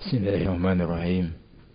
بسم الله الرحمن الرحيم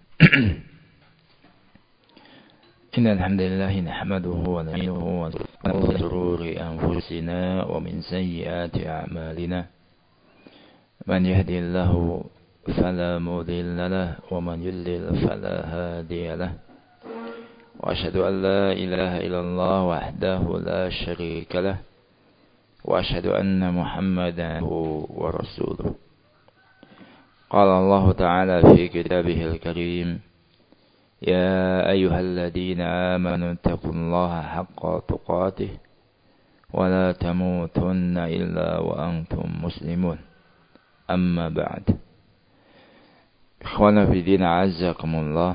إن الحمد لله نحمده ونستعينه ونستغفره من شرور أنفسنا ومن سيئات أعمالنا من يهدي الله فلا مضل له ومن يضلل فلا هادي له وأشهد أن لا إله إلا الله وحده لا شريك له وأشهد أن محمدا ورسوله. قال الله تعالى في كتابه الكريم يا أيها الذين آمنوا اتقوا الله حق تقاته ولا تموتن إلا وأنتم مسلمون. أما بعد. Ikhwana fi din a'azzakumullah.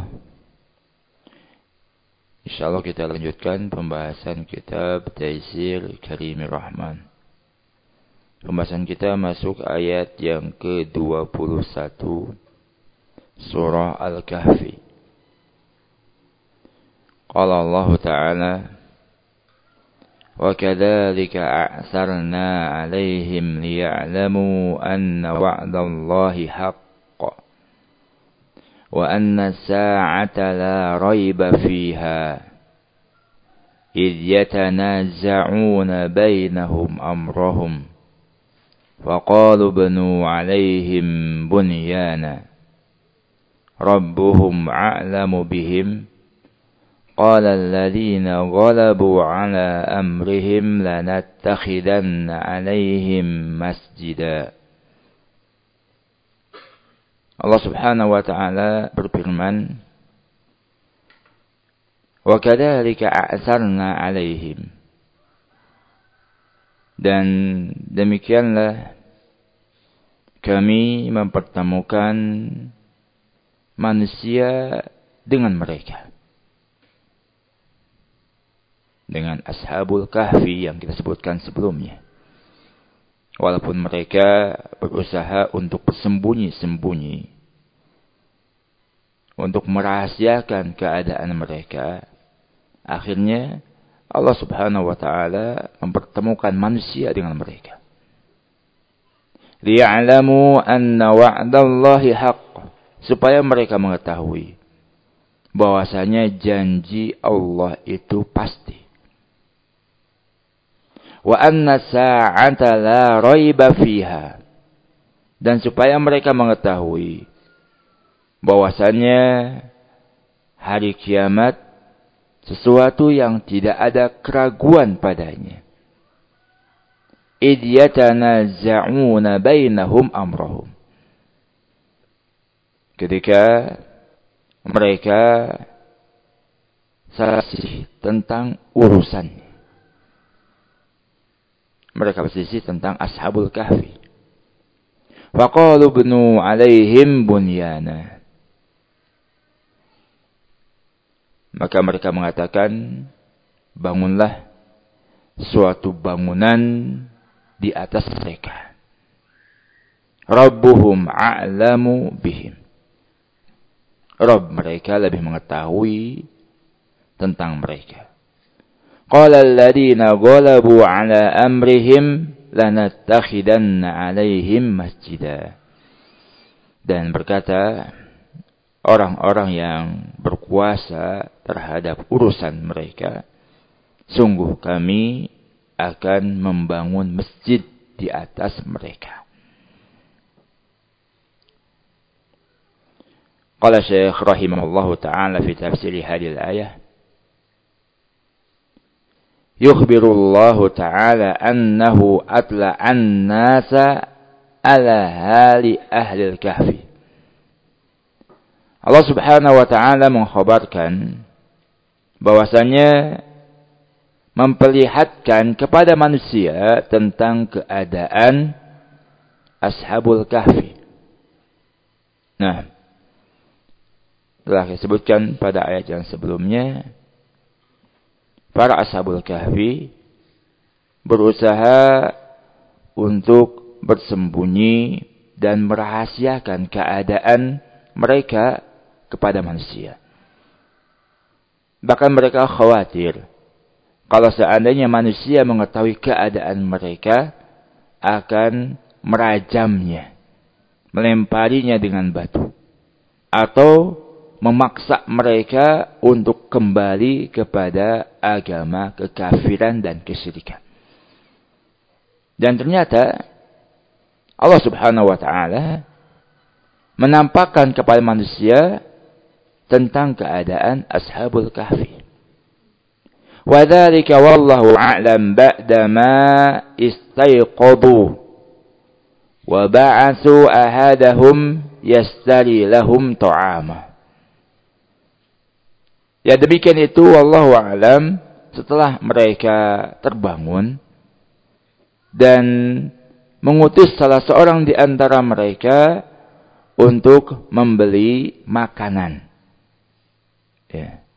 Insyaallah kita lanjutkan pembahasan kitab Taisir Karimir Rahman. Pembahasan kita masuk ayat yang ke-21 surah Al-Kahfi. Qala Allah Ta'ala wa kadzalika a'sarna 'alaihim liya'lamu anna wa'dallahi haqq wa anna as-sa'ata la rayba fiha idh yatanaza'una bainahum amrahum وقالوا بنوا عليهم بنيانا ربهم أعلم بهم قال الذين غلبوا على أمرهم لنتخذن عليهم مسجدا. Allah Subhanahu wa taala berfirman, wa kadzalika a'sarna 'alaihim, dan demikianlah kami mempertemukan manusia dengan mereka, dengan Ashabul Kahfi yang kita sebutkan sebelumnya. Walaupun mereka berusaha untuk bersembunyi-sembunyi, untuk merahasiakan keadaan mereka, akhirnya Allah Subhanahu wa taala mempertemukan manusia dengan mereka. Liya'lamu anna wa'dallahi haqq, supaya mereka mengetahui bahwasanya janji Allah itu pasti. Wa anna sa'ata la raiba fiha, dan supaya mereka mengetahui bahwasanya hari kiamat sesuatu yang tidak ada keraguan padanya. Idh yatanaza'una bainahum amrahum, ketika mereka berselisih tentang urusannya. Mereka berselisih tentang Ashabul Kahfi. Faqalu bnu alaihim bunyana, maka mereka mengatakan, bangunlah suatu bangunan di atas mereka. Rabbuhum a'lamu bihim, Rabb mereka lebih mengetahui tentang mereka. Qala alladhina ghalabu ala amrihim lanattakhidanna 'alaihim masjida, dan berkata orang-orang yang berkuasa terhadap urusan mereka, sungguh kami akan membangun masjid di atas mereka. Qala Syekh rahimahullahu ta'ala fi tafsir hadhihi al-ayah, yukhbirullahu ta'ala annahu atla'an nasa ala hali ahli al-kahfi. Allah Subhanahu wa taala mengkhabarkan bahwasanya memperlihatkan kepada manusia tentang keadaan Ashabul Kahfi. Nah, telah disebutkan pada ayat yang sebelumnya, para Ashabul Kahfi berusaha untuk bersembunyi dan merahasiakan keadaan mereka kepada manusia. Bahkan mereka khawatir kalau seandainya manusia mengetahui keadaan mereka, akan merajamnya, melemparinya dengan batu. atau memaksa mereka untuk kembali kepada agama kekafiran dan kesyirikan. Dan ternyata Allah Subhanahu wa taala menampakkan kepada manusia tentang keadaan Ashabul Kahfi. Wa dzalika wallahu a'lam ba'da ma istayqadhu wa ba'athu ahadahum yastari lahum ta'ama. Ya, demikian itu wallahu a'lam, setelah mereka terbangun dan mengutus salah seorang di antara mereka untuk membeli makanan. Ya.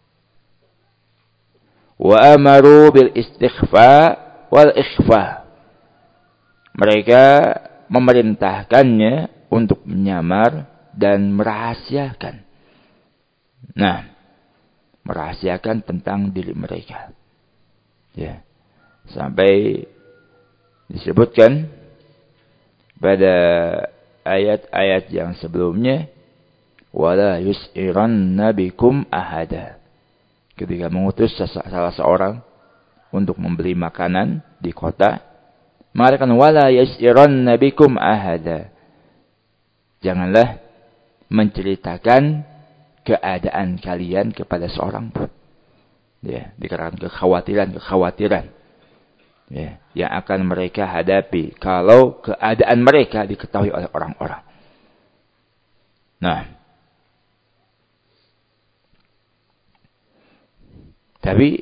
Wa amaru bil istighfa wal ikhfa. Mereka memerintahkannya untuk menyamar dan merahasiakan. Nah, merahasiakan tentang diri mereka. Ya. Sampai disebutkan pada ayat-ayat yang sebelumnya, wala yus'iranna bikum ahada. Ketika mengutus salah seorang untuk membeli makanan di kota, mengatakan wala yus'iranna bikum ahada. Janganlah menceritakan keadaan kalian kepada seorang pun. Ya, dikarenakan kekhawatiran. Ya, yang akan mereka hadapi kalau keadaan mereka diketahui oleh orang-orang. Nah, tapi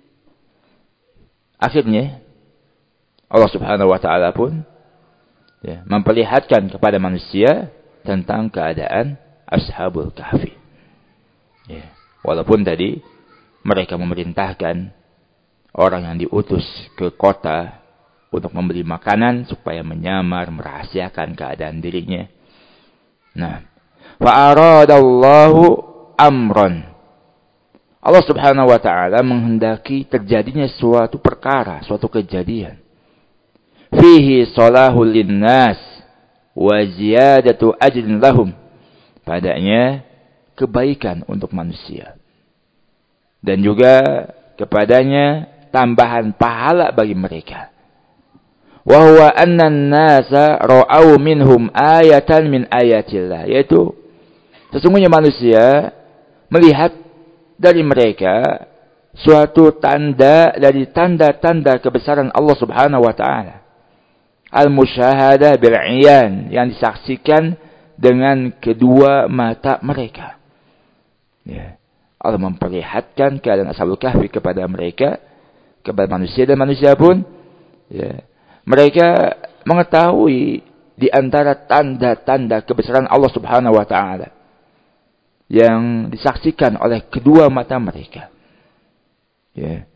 akhirnya Allah Subhanahu wa taala pun ya, memperlihatkan kepada manusia tentang keadaan Ashabul Kahfi. Ya, walaupun tadi mereka memerintahkan orang yang diutus ke kota untuk membeli makanan supaya menyamar, merahasiakan keadaan dirinya. Nah, fa'aradallahu amran. Allah Subhanahu wa taala menghendaki terjadinya suatu perkara, suatu kejadian. Fihi salahul linnas wa ziyadatu ajrin lahum. Padanya kebaikan untuk manusia. Dan juga kepadanya tambahan pahala bagi mereka. Wa huwa anna an-nasa ra'au minhum ayatan min ayatillah, yaitu sesungguhnya manusia melihat dari mereka suatu tanda dari tanda-tanda kebesaran Allah Subhanahu wa taala. Al-musyahadah bil 'iyan, yang disaksikan dengan kedua mata mereka. Ya. Allah memperlihatkan keadaan Ashabul Kahfi kepada mereka, kepada manusia, dan manusia pun ya, mereka mengetahui di antara tanda-tanda kebesaran Allah Subhanahu wa taala yang disaksikan oleh kedua mata mereka. Ya.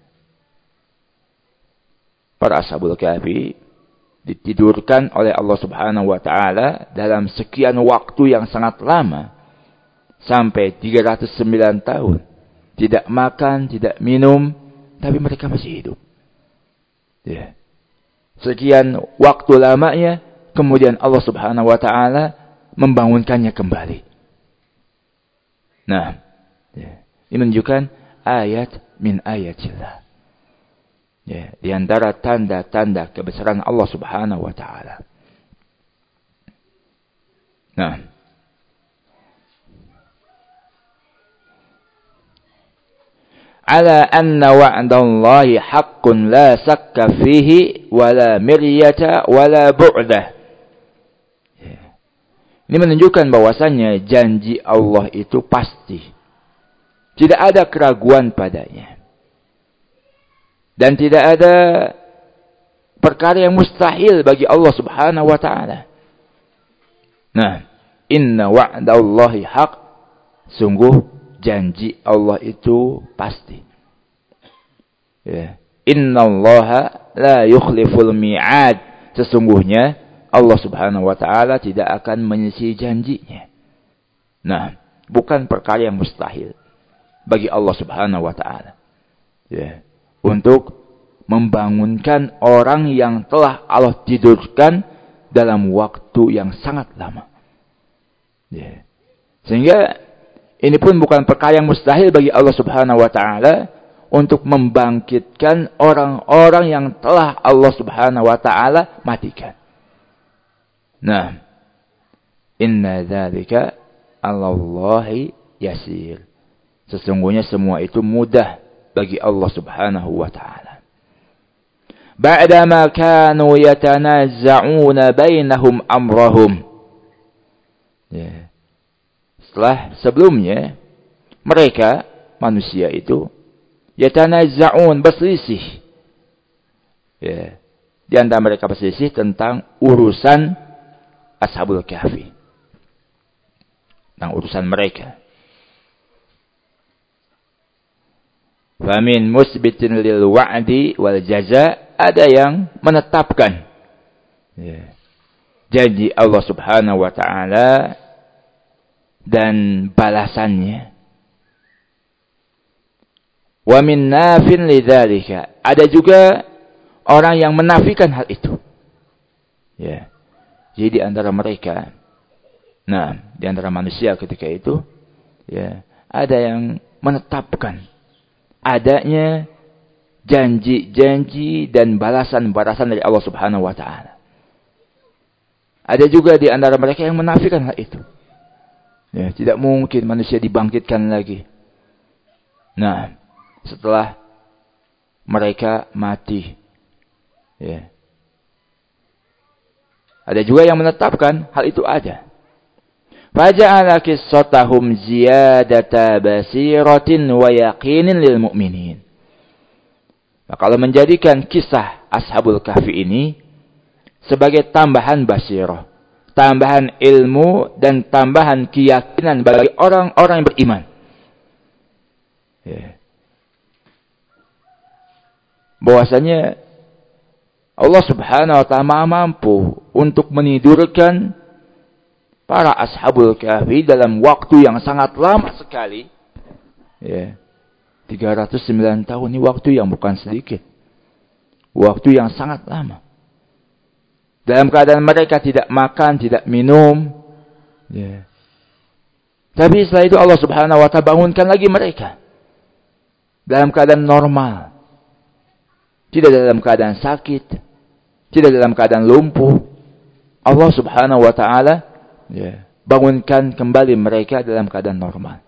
Para Ashabul Kahfi ditidurkan oleh Allah Subhanahu wa taala dalam sekian waktu yang sangat lama, sampai 309 tahun. Tidak makan, tidak minum, tapi mereka masih hidup. Ya. Sekian waktu lamanya, kemudian Allah Subhanahu wa taala membangunkannya kembali. Nah, ya, ini menunjukkan ayat min ayatillah. Ya, di antara tanda-tanda kebesaran Allah Subhanahu wa taala. Nah, ala anna wa'dallahi haqqun la sakka fihi wala miryata wala bu'dah. Ini menunjukkan bahwasannya janji Allah itu pasti. Tidak ada keraguan padanya. Dan tidak ada perkara yang mustahil bagi Allah Subhanahu wa taala. Nah, inna wa'dallahi haqq. Sungguh janji Allah itu pasti. Ya. Innallaha la yukhliful mi'ad. Sesungguhnya Allah Subhanahu wa taala tidak akan menyelisihi janjinya. Nah, bukan perkara yang mustahil bagi Allah Subhanahu wa taala. Ya, untuk membangunkan orang yang telah Allah tidurkan dalam waktu yang sangat lama. Ya. Sehingga Ini pun bukan perkara yang mustahil bagi Allah Subhanahu wa taala untuk membangkitkan orang-orang yang telah Allah Subhanahu wa taala matikan. Nah, inna dzalika 'alallahi yasir. Sesungguhnya semua itu mudah bagi Allah Subhanahu wa taala. Ba'dama kanu yatanazza'una bainahum amrahum. Ya. Sebelumnya mereka manusia itu yatanazza'un, berselisih. Ya. Di antara mereka berselisih tentang urusan Ashabul Kahfi. Tentang urusan mereka. Famin musbitin lil wa'di wal jaza, ada yang menetapkan janji Allah Subhanahu wa taala dan balasannya. Wa min nafin lidzalika, ada juga orang yang menafikan hal itu. Ya. Jadi di antara mereka, di antara manusia ketika itu, ya, ada yang menetapkan adanya janji-janji dan balasan-balasan dari Allah Subhanahu wa taala. Ada juga di antara mereka yang menafikan hal itu. Ya, tidak mungkin manusia dibangkitkan lagi. Nah, setelah mereka mati. Ya. Ada juga yang menetapkan hal itu ada. Faja'ala qissatahum ziyadata basiratin wa yaqinin lil mu'minin. Maka Allah menjadikan kisah Ashabul Kahfi ini sebagai tambahan basirah, tambahan ilmu dan tambahan keyakinan bagi orang-orang yang beriman. Ya. Bahwasanya Allah Subhanahu wa ta'ala mampu untuk menidurkan para Ashabul Kahfi dalam waktu yang sangat lama sekali. Ya. 309 tahun ini waktu yang bukan sedikit. Waktu yang sangat lama. Dalam keadaan mereka tidak makan, tidak minum. Ya. Tapi setelah itu Allah Subhanahu wa ta'ala bangunkan lagi mereka. Dalam keadaan normal. Tidak dalam keadaan sakit. Tidak dalam keadaan lumpuh. Allah Subhanahu wa ta'ala bangunkan kembali mereka dalam keadaan normal.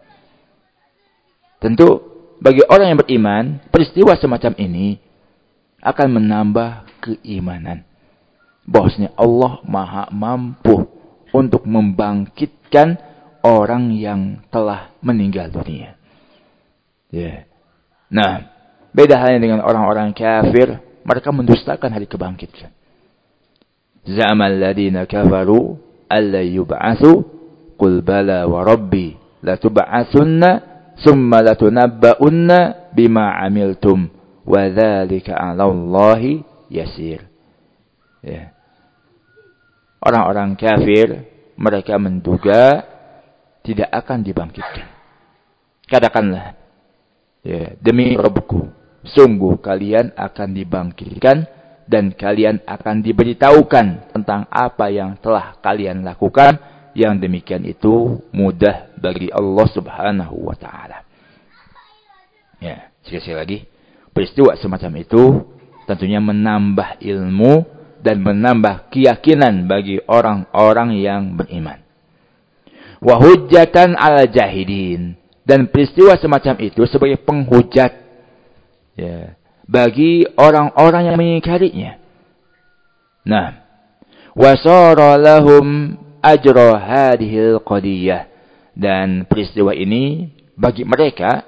Tentu bagi orang yang beriman, peristiwa semacam ini akan menambah keimanan. Bahwasanya Allah Maha mampu untuk membangkitkan orang yang telah meninggal dunia. Ya. Nah, beda halnya dengan orang-orang kafir, mereka mendustakan hari kebangkitan. Za'amal ladina kafaru alla yub'atsu qul bala wa rabbi la tub'atsunna summa la tunabba'unna bima 'amiltum wa dzalika 'ala Allahi yasir. Ya. Orang-orang kafir mereka menduga tidak akan dibangkitkan. Katakanlah, ya, demi Rabbku, sungguh kalian akan dibangkitkan dan kalian akan diberitahukan tentang apa yang telah kalian lakukan. Yang demikian itu mudah bagi Allah Subhanahu wa ta'ala. Ya, sekali lagi, peristiwa semacam itu tentunya menambah ilmu dan menambah keyakinan bagi orang-orang yang beriman. Wa hujjatan 'ala jahidin, dan peristiwa semacam itu sebagai penghujat, ya, bagi orang-orang yang mengingkarinya. Nah, wasara lahum ajra hadhil qadiyah, dan peristiwa ini bagi mereka,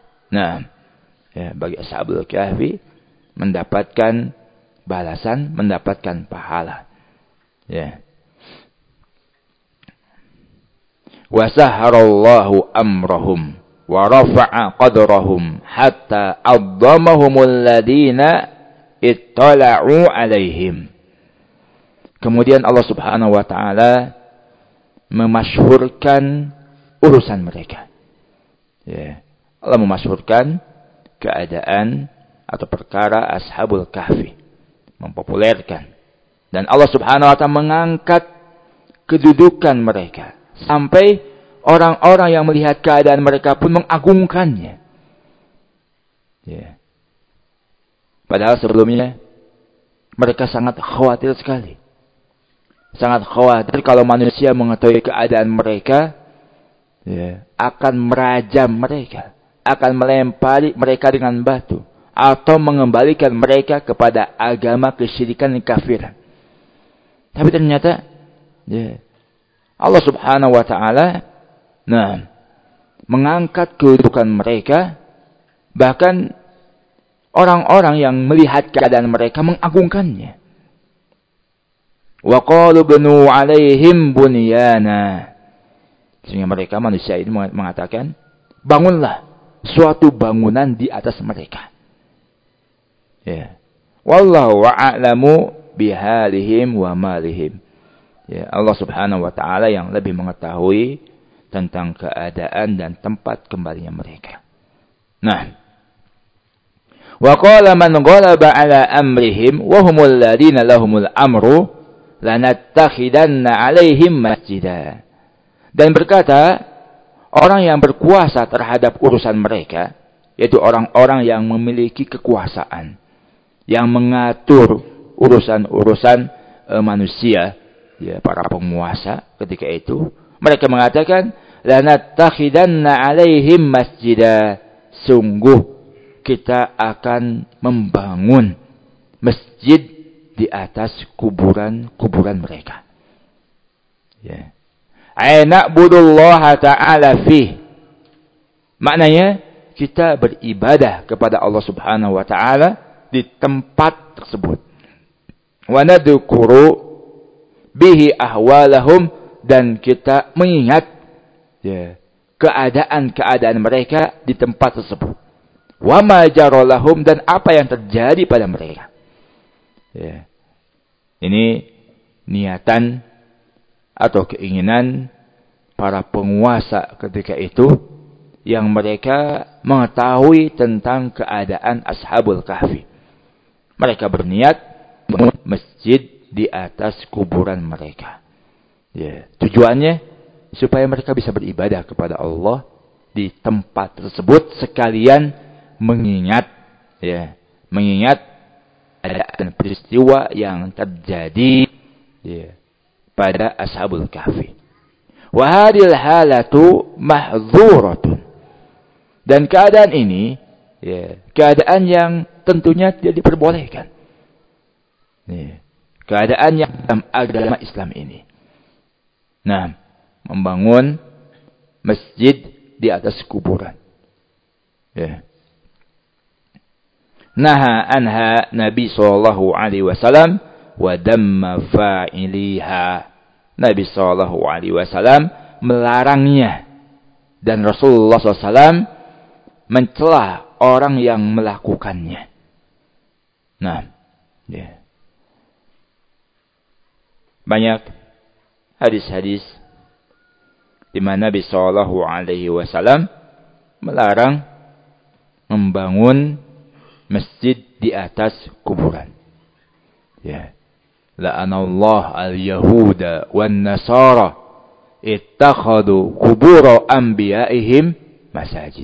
bagi Ashabul Kahfi mendapatkan balasan, mendapatkan pahala. Ya. Wa sahharallahu amrahum wa rafa'a qadrahum hatta addamahumul ladina ittala'u alaihim. Kemudian Allah Subhanahu wa ta'ala memasyhurkan urusan mereka. Ya. Allah memasyhurkan keadaan atau perkara Ashabul Kahfi, mempopulerkan, dan Allah Subhanahu wa ta'ala mengangkat kedudukan mereka sampai orang-orang yang melihat keadaan mereka pun mengagungkannya. Ya. Padahal sebelumnya mereka sangat khawatir sekali. Sangat khawatir kalau manusia mengetahui keadaan mereka, ya, akan merajam mereka, akan melempari mereka dengan batu, atau mengembalikan mereka kepada agama kesyirikan dan kafiran. Tapi ternyata, ya, Allah Subhanahu wa Ta'ala, mengangkat kedudukan mereka, bahkan orang-orang yang melihat keadaan mereka mengagungkannya. Wa qalu banu 'alaihim bunyana. Sehingga mereka manusia ini mengatakan, bangunlah suatu bangunan di atas mereka. Ya. Wallahu a'lamu bihalihim wa malihim. Ya, Allah Subhanahu wa Ta'ala yang lebih mengetahui tentang keadaan dan tempat kembalinya mereka. Nah, wa qala man ghalaba 'ala amrihim wa humul ladina lahumul amru lanattakhidanna 'alaihim masjidah. Dan berkata, orang yang berkuasa terhadap urusan mereka, yaitu orang-orang yang memiliki kekuasaan, yang mengatur urusan-urusan manusia, ya, para penguasa ketika itu, mereka mengatakan, lanattakhidanna 'alaihim masjidah. Sungguh kita akan membangun masjid di atas kuburan-kuburan mereka. Ya. Na'budullaha ta'ala fih. Maknanya, kita beribadah kepada Allah Subhanahu wa Ta'ala di tempat tersebut. Wa nadhkuru bihi ahwalahum, dan kita mengingat, ya, keadaan-keadaan mereka di tempat tersebut. Wa ma jaralahum, dan apa yang terjadi pada mereka. Ya. Ini niatan atau keinginan para penguasa ketika itu, yang mereka mengetahui tentang keadaan Ashabul Kahfi. Mereka berniat membangun masjid di atas kuburan mereka. Ya. Tujuannya supaya mereka bisa beribadah kepada Allah di tempat tersebut, sekalian mengingat, ya, mengingat dan peristiwa yang terjadi, ya, pada Ashabul Kahfi. Wa hadhil halatu mahdzuratun. Dan keadaan ini, ya, keadaan yang tentunya tidak diperbolehkan. Ya, keadaan yang dalam agama Islam ini. Nah, membangun masjid di atas kuburan. Ya. Naha anha Nabi sallallahu alaihi wasallam wa damma fa'iliha. Nabi sallallahu alaihi wasallam melarangnya, dan Rasulullah SAW mencela orang yang melakukannya. Nah, ya. Banyak hadis-hadis di mana Nabi sallallahu alaihi wasallam melarang membangun masjid di atas kuburan. Ya. La'anallahu al-yahuda wan nasara ittakhadhu qubur anbiya'ihim masajid.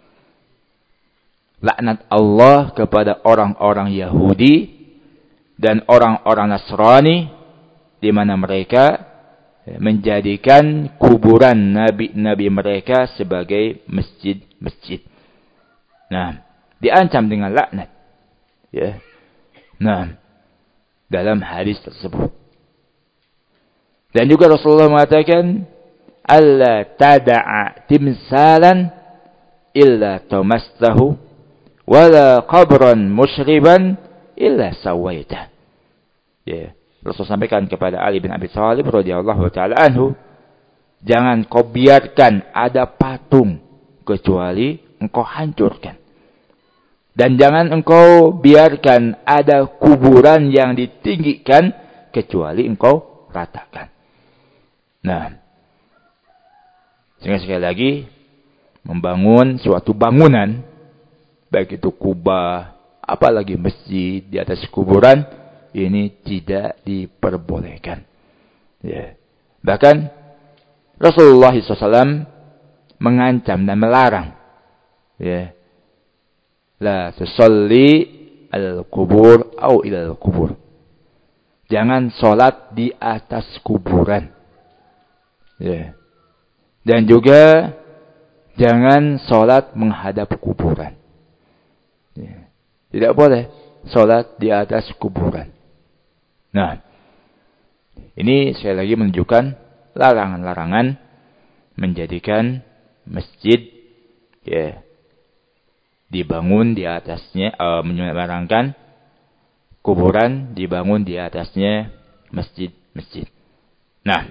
Laknat Allah kepada orang-orang Yahudi dan orang-orang Nasrani, di mana mereka menjadikan kuburan nabi-nabi mereka sebagai masjid-masjid. Nah, diancam dengan laknat. Ya. Nah, dalam hadis tersebut. Dan juga Rasulullah mengatakan, alla tada'a timsalan illa tamastahu wala qabran musyriban illa sawaita. Ya. Rasul sampaikan kepada Ali bin Abi Thalib radhiyallahu taala anhu, jangan kau biarkan ada patung kecuali engkau hancurkan. Dan jangan engkau biarkan ada kuburan yang ditinggikan kecuali engkau ratakan. Nah, sehingga sekali lagi, membangun suatu bangunan, baik itu kubah, apalagi masjid di atas kuburan, ini tidak diperbolehkan. Ya. Bahkan Rasulullah SAW mengancam dan melarang. Ya. La tusalli al-kubur au ilal kubur. Jangan sholat di atas kuburan. Ya. Dan juga jangan sholat menghadap kuburan. Ya. Tidak boleh sholat di atas kuburan. Nah, ini sekali lagi menunjukkan larangan-larangan menjadikan masjid ya dibangun di atasnya, melarangkan kuburan dibangun di atasnya masjid-masjid. Nah,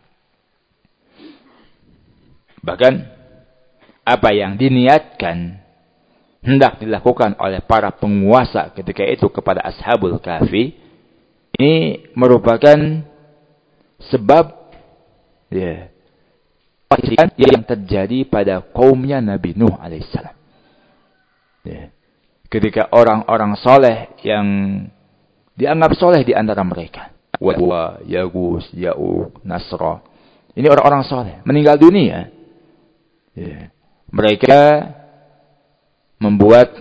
bahkan apa yang diniatkan hendak dilakukan oleh para penguasa ketika itu kepada Ashabul Kahfi, ini merupakan sebab ya yang terjadi pada kaumnya Nabi Nuh alaihissalam. Ya. Ketika orang-orang soleh yang dianggap soleh di antara mereka, Wa, Yagus, Ya'uq, Nasra, ini orang-orang soleh meninggal dunia. Ya. Mereka membuat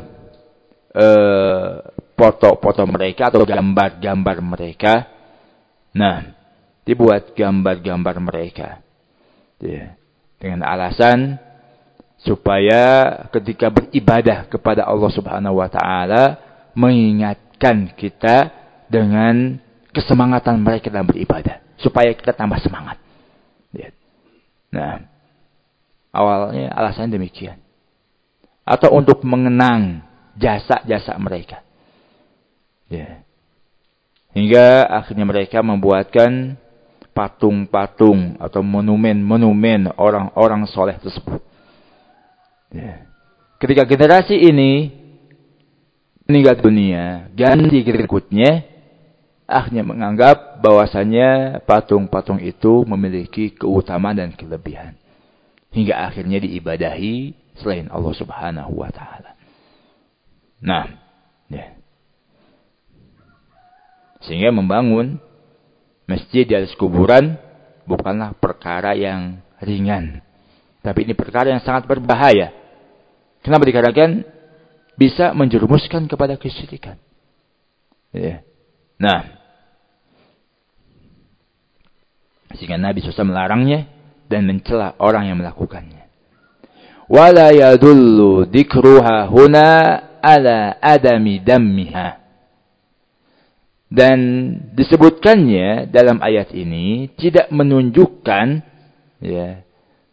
foto-foto mereka atau gambar-gambar mereka. Nah, dibuat gambar-gambar mereka. Ya. Dengan alasan supaya ketika beribadah kepada Allah Subhanahu wa taala mengingatkan kita dengan kesemangatan mereka dalam beribadah supaya kita tambah semangat. Ya. Nah, awalnya alasannya demikian. Atau untuk mengenang jasa-jasa mereka. Ya. Hingga akhirnya mereka membuatkan patung-patung atau monumen-monumen orang-orang soleh tersebut. Ya. Ketika generasi ini meninggal dunia, ganti berikutnya akhirnya menganggap bahwasanya patung-patung itu memiliki keutamaan dan kelebihan. Hingga akhirnya diibadahi selain Allah Subhanahu wa taala. Nah, ya. Sehingga membangun masjid di atas kuburan bukanlah perkara yang ringan. Tapi ini perkara yang sangat berbahaya. Kenapa dikatakan bisa menjerumuskan kepada kesyirikan? Ya. Nah, sehingga Nabi SAW melarangnya dan mencela orang yang melakukannya. Wala yadullu dzikruha huna ala adami dammiha. Dan disebutkannya dalam ayat ini tidak menunjukkan ya,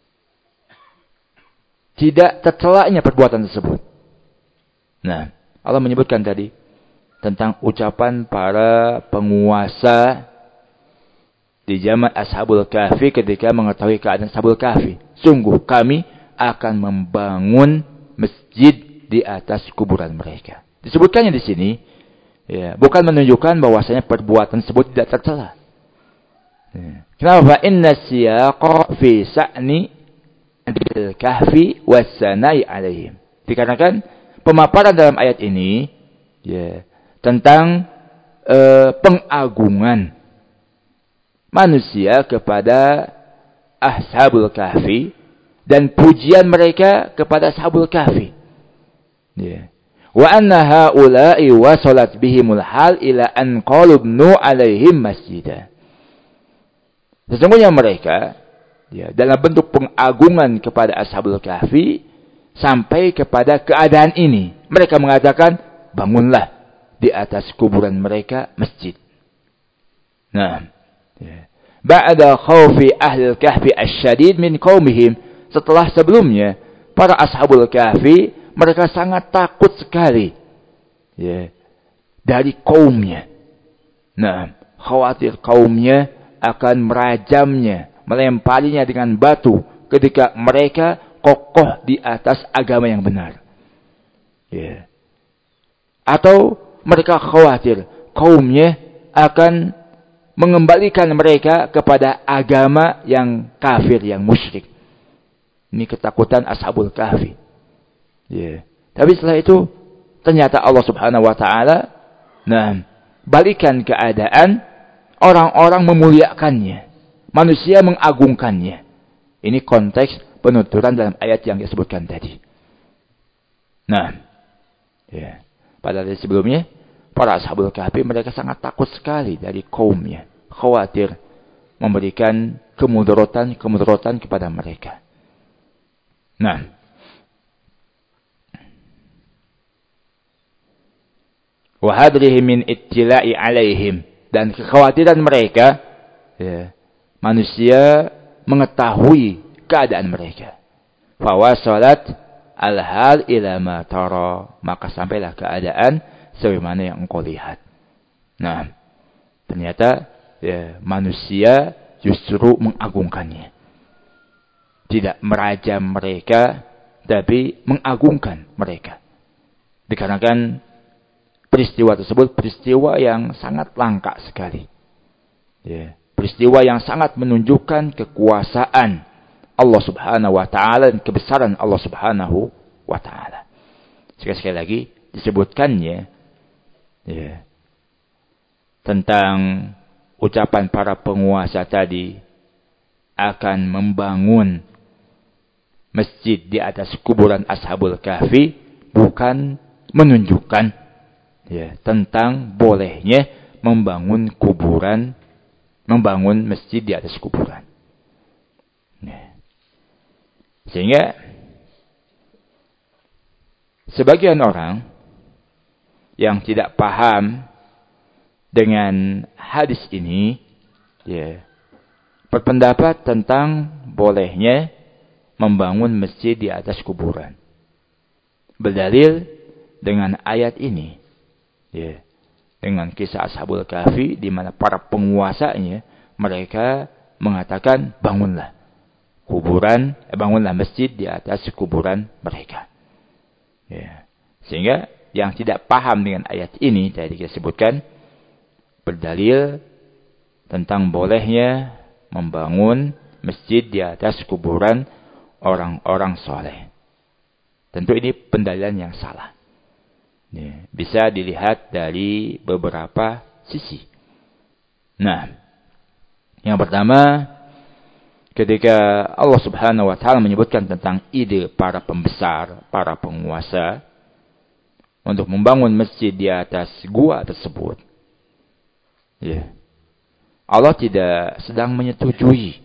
tidak tercelanya perbuatan tersebut. Nah, Allah menyebutkan tadi tentang ucapan para penguasa di zaman Ashabul Kahfi ketika mengetahui keadaan Ashabul Kahfi. Sungguh kami akan membangun masjid di atas kuburan mereka. Disebutkannya di sini, ya, bukan menunjukkan bahwasanya perbuatan tersebut tidak tercela. Ya. Kenapa? Inna siyaqa fi sa'ni al-kahfi was-sanai alaihim. Dikarenakan pemaparan dalam ayat ini ya, tentang pengagungan manusia kepada Ashabul Kahfi dan pujian mereka kepada Ashabul Kahfi. Ya. Wa anna haula'i wasalat bihimul hal ila an qalu ibnu alaihim masjidah. Sesungguhnya mereka ya, dalam bentuk pengagungan kepada Ashabul Kahfi sampai kepada keadaan ini. Mereka mengatakan, bangunlah di atas kuburan mereka masjid. Nah, ya. Ba'da khawfi ahli al-kahfi asyadid min qaumihim. Setelah sebelumnya para Ashabul Kahfi mereka sangat takut sekali ya, dari kaumnya. Nah, khawatir kaumnya akan merajamnya, melemparinya dengan batu ketika mereka kokoh di atas agama yang benar. Ya. Atau mereka khawatir kaumnya akan mengembalikan mereka kepada agama yang kafir, yang musyrik. Ini ketakutan Ashabul Kahfi. Yeah. Tapi setelah itu ternyata Allah Subhanahu wa taala balikan keadaan, orang-orang memuliakannya, manusia mengagungkannya. Ini konteks penuturan dalam ayat yang disebutkan tadi. Nah, ya. Pada hari sebelumnya, para Ashabul Kahfi mereka sangat takut sekali dari kaumnya. Khawatir memberikan kemudaratan kepada mereka. Nah, wa hadrihi min ittila'i alaihim, dan kekhawatiran mereka, ya, manusia mengetahui keadaan mereka. Fawasalat al-hal ila ma tara, maka sampailah keadaan sebagaimana yang engkau lihat. Nah, ternyata ya, manusia justru mengagungkannya. Tidak merajam mereka, tapi mengagungkan mereka. Dikarenakan peristiwa tersebut peristiwa yang sangat langka sekali. Ya, peristiwa yang sangat menunjukkan kekuasaan Allah Subhanahu wa taala dan kebesaran Allah Subhanahu wa taala. Sekali lagi disebutkannya, ya, tentang ucapan para penguasa tadi akan membangun masjid di atas kuburan Ashabul Kahfi, bukan menunjukkan, ya, tentang bolehnya membangun masjid di atas kuburan. Ya. Sehingga sebagian orang yang tidak paham dengan hadis ini, ya, berpendapat tentang bolehnya membangun masjid di atas kuburan. Berdalil dengan ayat ini, ya, dengan kisah Ashabul Kahfi di mana para penguasanya mereka mengatakan bangunlah masjid di atas kuburan mereka. Ya. Sehingga yang tidak paham dengan ayat ini tadi kita sebutkan, berdalil tentang bolehnya membangun masjid di atas kuburan orang-orang soleh. Tentu ini pendalilan yang salah. Ya, bisa dilihat dari beberapa sisi. Nah, yang pertama, ketika Allah Subhanahu wa taala menyebutkan tentang ide para pembesar, para penguasa untuk membangun masjid di atas gua tersebut, ya, Allah tidak sedang menyetujui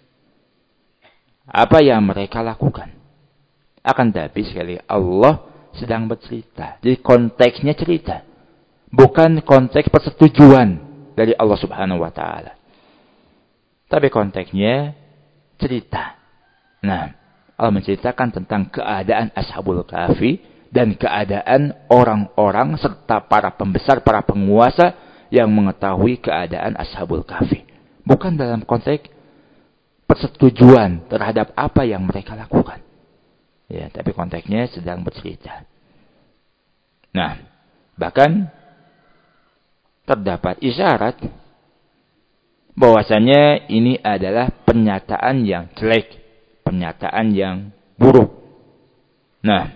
apa yang mereka lakukan. Akan tapi sekali Allah sedang bercerita. Jadi konteksnya cerita, bukan konteks persetujuan dari Allah Subhanahu wa taala. Tapi konteksnya cerita. Nah, Allah menceritakan tentang keadaan Ashabul Kahfi dan keadaan orang-orang serta para pembesar, para penguasa yang mengetahui keadaan Ashabul Kahfi. Bukan dalam konteks persetujuan terhadap apa yang mereka lakukan. Ya, tapi konteksnya sedang bercerita. Nah, bahkan terdapat isyarat bahwasanya ini adalah pernyataan yang jelek, pernyataan yang buruk. Nah,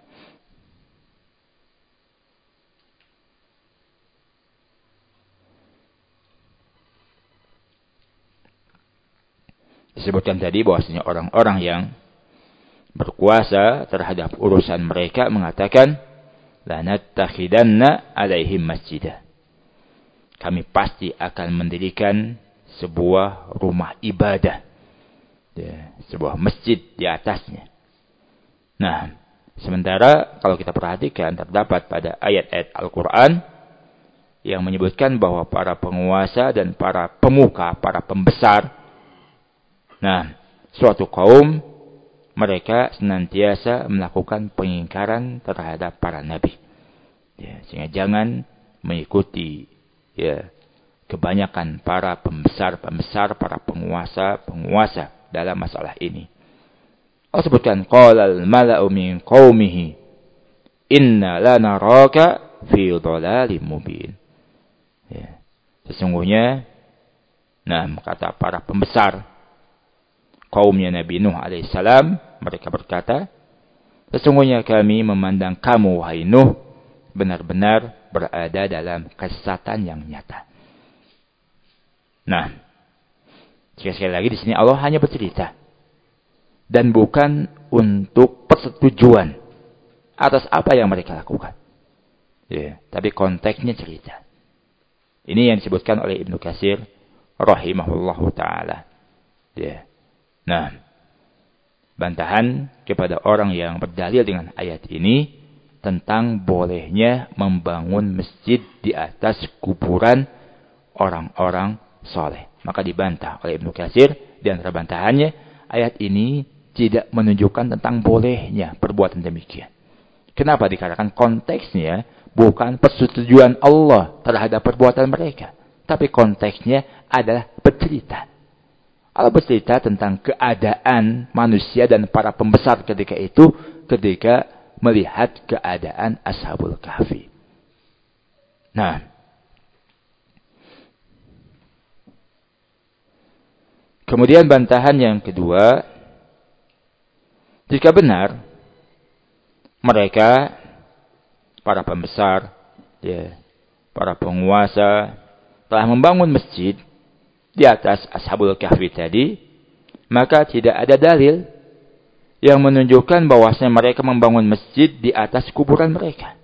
disebutkan tadi bahwasanya orang-orang yang berkuasa terhadap urusan mereka mengatakan, lanattakhidanna alaihim masjidah. Kami pasti akan mendirikan sebuah rumah ibadah, ya, sebuah masjid di atasnya. Nah, sementara kalau kita perhatikan terdapat pada ayat-ayat Al-Quran yang menyebutkan bahwa para penguasa dan para pemuka, para pembesar, nah, suatu kaum mereka senantiasa melakukan pengingkaran terhadap para nabi. Ya, sehingga jangan mengikuti, ya, kebanyakan para pembesar, para penguasa dalam masalah ini. Allah sebutkan, qalal mala'u min qaumihi inna lanaraka fi dhalalim mubin. Ya, sesungguhnya, nah, kata para pembesar kaumnya Nabi Nuh alaihissalam, mereka berkata, sesungguhnya kami memandang kamu, wahai Nuh, benar-benar berada dalam kesesatan yang nyata. Nah, sekali lagi di sini Allah hanya bercerita. dan bukan untuk persetujuan atas apa yang mereka lakukan. Ya, tapi konteksnya cerita. Ini yang disebutkan oleh Ibnu Katsir rahimahullahu taala. Ya. Nah, bantahan kepada orang yang berdalil dengan ayat ini tentang bolehnya membangun masjid di atas kuburan orang-orang soleh. Maka dibantah oleh Ibnu Katsir, di antara bantahannya, ayat ini tidak menunjukkan tentang bolehnya perbuatan demikian. Kenapa? Dikarenakan konteksnya bukan persetujuan Allah terhadap perbuatan mereka. Tapi konteksnya adalah bercerita. Allah bercerita tentang keadaan manusia dan para pembesar ketika itu, ketika melihat keadaan Ashabul Kahfi. Nah, kemudian bantahan yang kedua, jika benar mereka, para pembesar, ya, para penguasa, telah membangun masjid di atas Ashabul Kahfi tadi, maka tidak ada dalil yang menunjukkan bahwasanya mereka membangun masjid di atas kuburan mereka.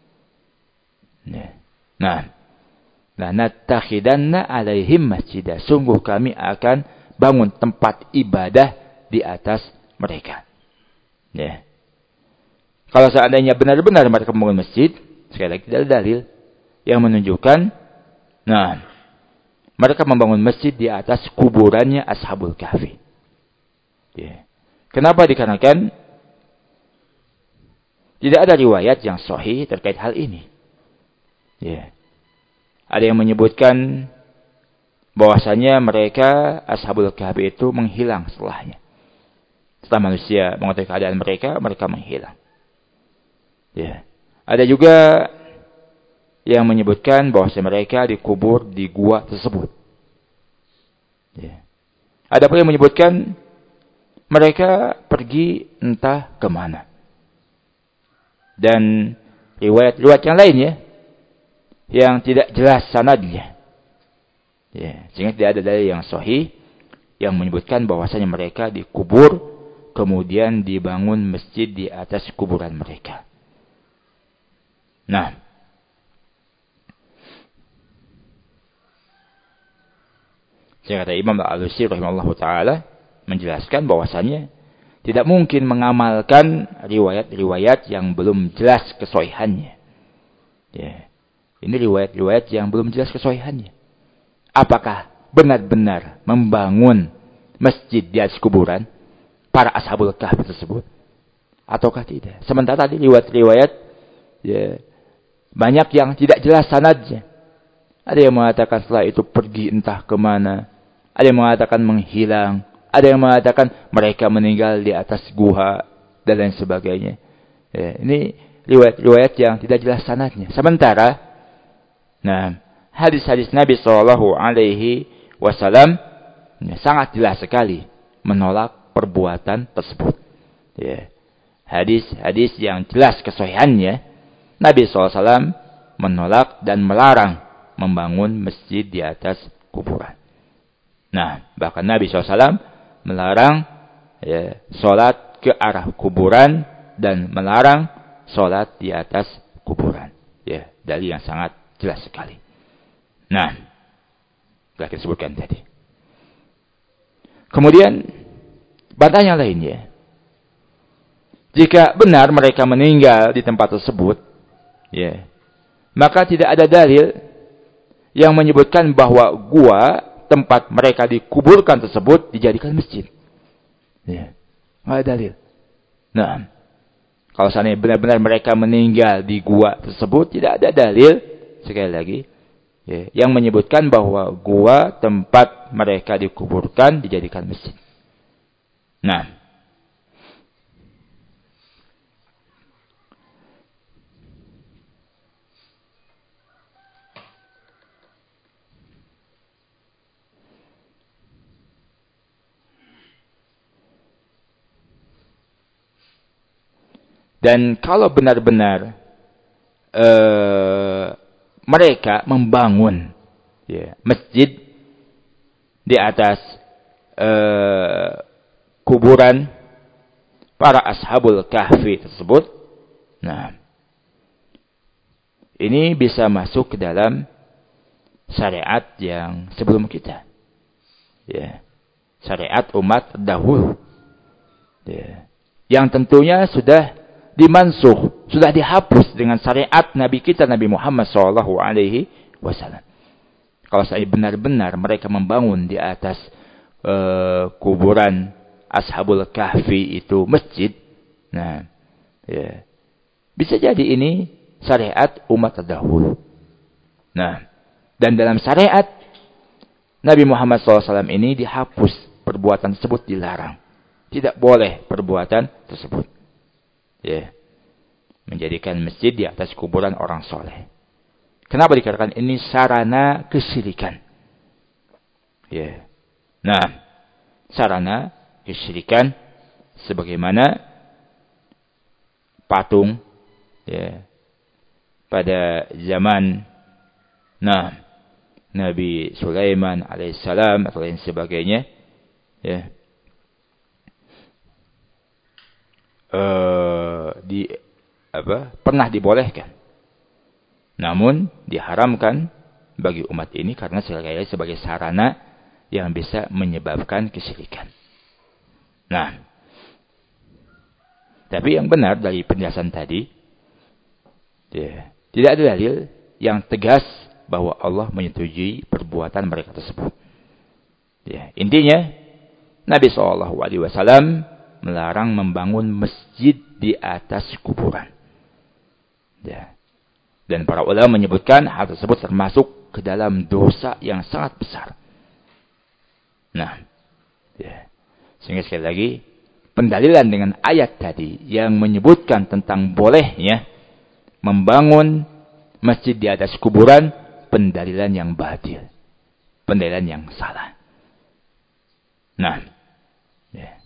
Nah, la nattakhidanna alaihim masjidah. Sungguh kami akan bangun tempat ibadah di atas mereka. Ya. Kalau seandainya benar-benar mereka membangun masjid, sekali lagi tidak ada dalil yang menunjukkan, nah, mereka membangun masjid di atas kuburannya Ashabul Kahfi. Ya. Kenapa? Dikarenakan tidak ada riwayat yang sahih terkait hal ini. Ya. Ada yang menyebutkan bahwasanya mereka Ashabul Kahfi itu menghilang setelahnya. Setelah manusia mengetahui keadaan mereka, mereka menghilang. Ya. Ada juga yang menyebutkan bahwasanya mereka dikubur di gua tersebut. Ya. Ada pula yang menyebutkan mereka pergi entah kemana. Dan riwayat-riwayat yang lainnya yang tidak jelas sanadnya. Ya, sehingga tidak ada dalil yang sahih yang menyebutkan bahwasanya mereka dikubur kemudian dibangun masjid di atas kuburan mereka. Nah, kata Imam Al-Alusi rahimahullah ta'ala menjelaskan bahwasanya tidak mungkin mengamalkan riwayat-riwayat yang belum jelas kesohihannya. Ya. Ini riwayat-riwayat yang belum jelas kesohihannya. Apakah benar-benar membangun masjid di atas kuburan para Ashabul Kahfi tersebut? Ataukah tidak? Sementara tadi riwayat-riwayat ya, banyak yang tidak jelas sanadnya. Ada yang mengatakan setelah itu pergi entah kemana. Ada yang mengatakan menghilang. Ada yang mengatakan mereka meninggal di atas guha dan lain sebagainya. Ya, ini riwayat-riwayat yang tidak jelas sanadnya. Sementara, nah, hadis-hadis Nabi SAW sangat jelas sekali menolak perbuatan tersebut. Ya, hadis-hadis yang jelas kesohihannya, Nabi SAW menolak dan melarang membangun masjid di atas kuburan. Nah, bahkan Nabi SAW melarang ya, sholat ke arah kuburan dan melarang sholat di atas kuburan. Ya, dalil yang sangat jelas sekali. Nah, telah kita sebutkan tadi. Kemudian, bantahan yang lainnya. Jika benar mereka meninggal di tempat tersebut, ya, maka tidak ada dalil yang menyebutkan bahwa gua tempat mereka dikuburkan tersebut dijadikan masjid. Ya, nggak ada dalil. Nah, kalau seandainya benar-benar mereka meninggal di gua tersebut, tidak ada dalil sekali lagi ya, yang menyebutkan bahwa gua tempat mereka dikuburkan dijadikan masjid. Nah, dan kalau benar-benar mereka membangun ya, masjid di atas kuburan para ashabul kahfi tersebut. Nah, ini bisa masuk ke dalam syariat yang sebelum kita. Ya. Syariat umat dahulu. Ya. Yang tentunya sudah dimansuh, sudah dihapus dengan syariat Nabi kita Nabi Muhammad SAW. Kalau saya benar-benar mereka membangun di atas kuburan Ashabul Kahfi itu masjid, nah, ya, bisa jadi ini syariat umat terdahulu. Nah, dan dalam syariat Nabi Muhammad SAW ini dihapus, perbuatan tersebut dilarang, tidak boleh perbuatan tersebut. Ya, menjadikan masjid di atas kuburan orang soleh. Kenapa dikatakan ini sarana kesyirikan? Ya. Nah, sarana kesyirikan sebagaimana patung, ya, pada zaman Nabi Sulaiman alaihissalam atau lain sebagainya, ya, pernah dibolehkan, namun diharamkan bagi umat ini karena sebagai sarana yang bisa menyebabkan kesyirikan. Nah, tapi yang benar dari penjelasan tadi, ya, tidak ada dalil yang tegas bahwa Allah menyetujui perbuatan mereka tersebut. Ya, intinya Nabi SAW melarang membangun masjid di atas kuburan. Ya. Dan para ulama menyebutkan hal tersebut termasuk ke dalam dosa yang sangat besar. Nah, ya. Sehingga sekali lagi, pendalilan dengan ayat tadi yang menyebutkan tentang bolehnya membangun masjid di atas kuburan, pendalilan yang batil, pendalilan yang salah. Nah, ya.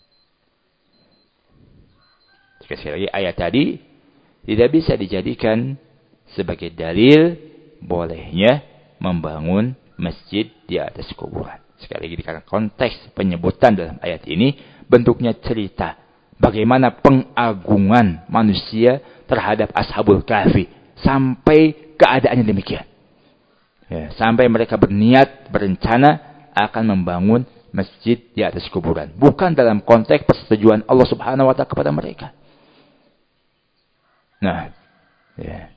Sekali lagi, ayat tadi tidak bisa dijadikan sebagai dalil bolehnya membangun masjid di atas kuburan. Sekali lagi, karena konteks penyebutan dalam ayat ini bentuknya cerita bagaimana pengagungan manusia terhadap Ashabul Kahfi sampai keadaannya demikian. Ya, sampai mereka berniat, berencana akan membangun masjid di atas kuburan. Bukan dalam konteks persetujuan Allah Subhanahu wa Ta'ala kepada mereka. Nah, ya.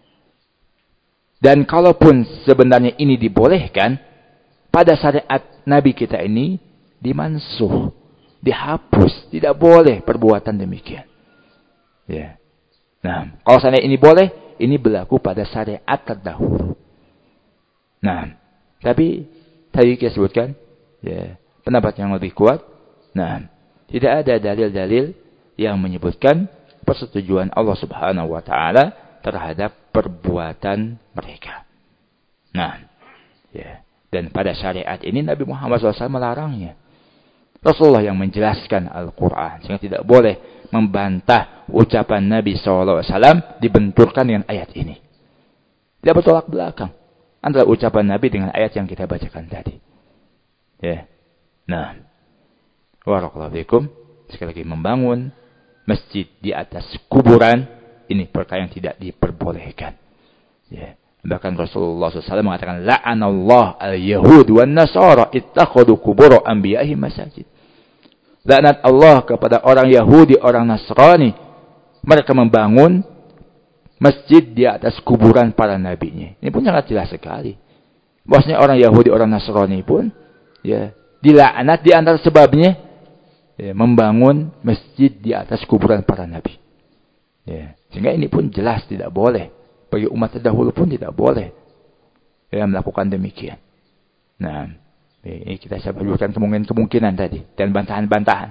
Dan kalaupun sebenarnya ini dibolehkan, pada syariat Nabi kita ini dimansuh, dihapus, tidak boleh perbuatan demikian. Ya. Nah, kalau seandainya ini boleh, ini berlaku pada syariat terdahulu. Nah, tapi tadi kita sebutkan, ya, pendapat yang lebih kuat. Nah, tidak ada dalil-dalil yang menyebutkan persetujuan Allah Subhanahu wa Ta'ala terhadap perbuatan mereka. Nah, ya. Dan pada syariat ini Nabi Muhammad SAW melarangnya. Rasulullah yang menjelaskan Al-Quran. Sehingga tidak boleh membantah ucapan Nabi SAW dibenturkan dengan ayat ini. Tidak bertolak belakang antara ucapan Nabi dengan ayat yang kita bacakan tadi. Ya. Nah, barakallahu fikum. Sekali lagi, membangun masjid di atas kuburan, ini perkara yang tidak diperbolehkan. Ya. Bahkan Rasulullah SAW mengatakan, la'anallah al-yahud wan nasara ittakhadhu qubur anbiya'ihim masajid. Laknat Allah kepada orang Yahudi, orang Nasrani, mereka membangun masjid di atas kuburan para nabinya. Ini pun sangat jelas sekali. Bahwasanya orang Yahudi, orang Nasrani pun, ya, dilaknat di antara sebabnya, ya, membangun masjid di atas kuburan para nabi. Ya. Sehingga ini pun jelas tidak boleh. Bagi umat terdahulu pun tidak boleh, ya, melakukan demikian. Nah, ini kita sebutkan kemungkinan tadi dan bantahan-bantahan.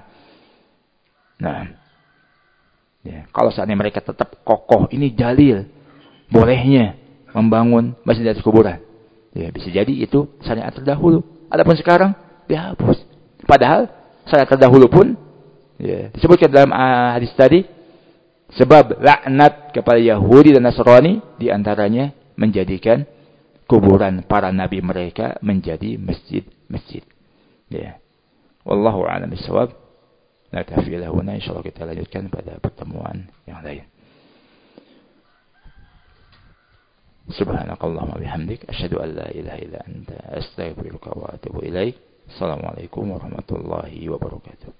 Nah, ya, kalau saatnya mereka tetap kokoh, ini dalil bolehnya membangun masjid di atas kuburan. Ya, bisa jadi itu syariat terdahulu. Adapun sekarang dihapus. Padahal syariat terdahulu pun, ya, disebutkan dalam hadis tadi. Sebab laknat kepada Yahudi dan Nasrani diantaranya menjadikan kuburan para nabi mereka menjadi masjid-masjid. Ya. Wallahu a'lam bishawab. Naktafi lahuna, insyaallah kita lanjutkan pada pertemuan yang lain. Subhanakallahumma bihamdik asyhadu an la ilaha illa anta astaghfiruka wa atubu ilaik. Assalamualaikum warahmatullahi wabarakatuh.